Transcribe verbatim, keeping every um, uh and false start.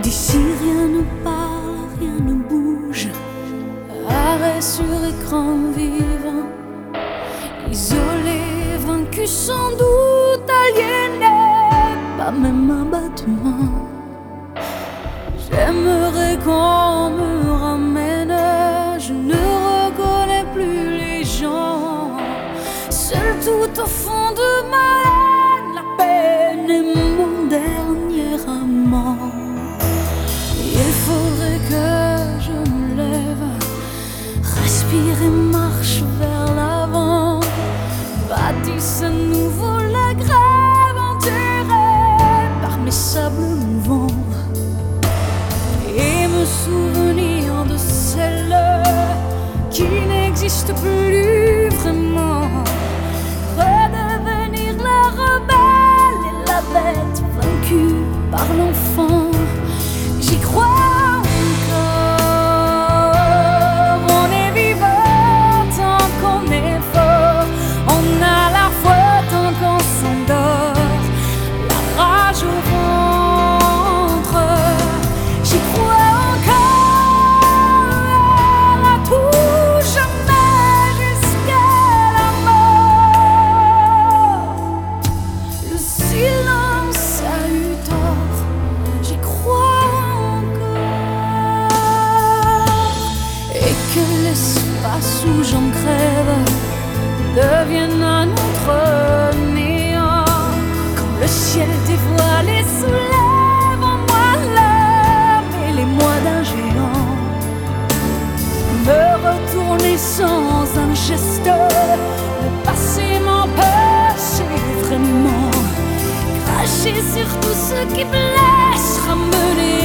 D'ici rien ne parle, rien ne bouge. Arrêt sur écran vivant. Isolé, vaincu sans doute, aliéné, pas même un battement. J'aimerais qu'on me ramène, je ne reconnais plus les gens. Seul tout au fond de ma haine, la peine est mon dernier amant. Il faudrait que je me lève, respire et marche vers l'avant. Bâtisse à nouveau la grève enterrée par mes sables mouvants. Et me souvenir de celle qui n'existe plus vraiment. Redevenir la rebelle et la bête vaincue par l'enfant. J'y crois encore. On est vivant tant qu'on est fort. On a la foi tant qu'on s'endort. La rage au ventre. J'y crois encore. À tout jamais jusqu'à la mort. Le silence a eu tort. J'y crois encore. Et que l'espace où j'en crève devienne un autre néant. Quand le ciel dévoilé soulève en moi l'âme et les mois d'un géant. Me retourner sans un geste, le passé m'empêchait vraiment. Cracher sur tout ce qui blesse, ramener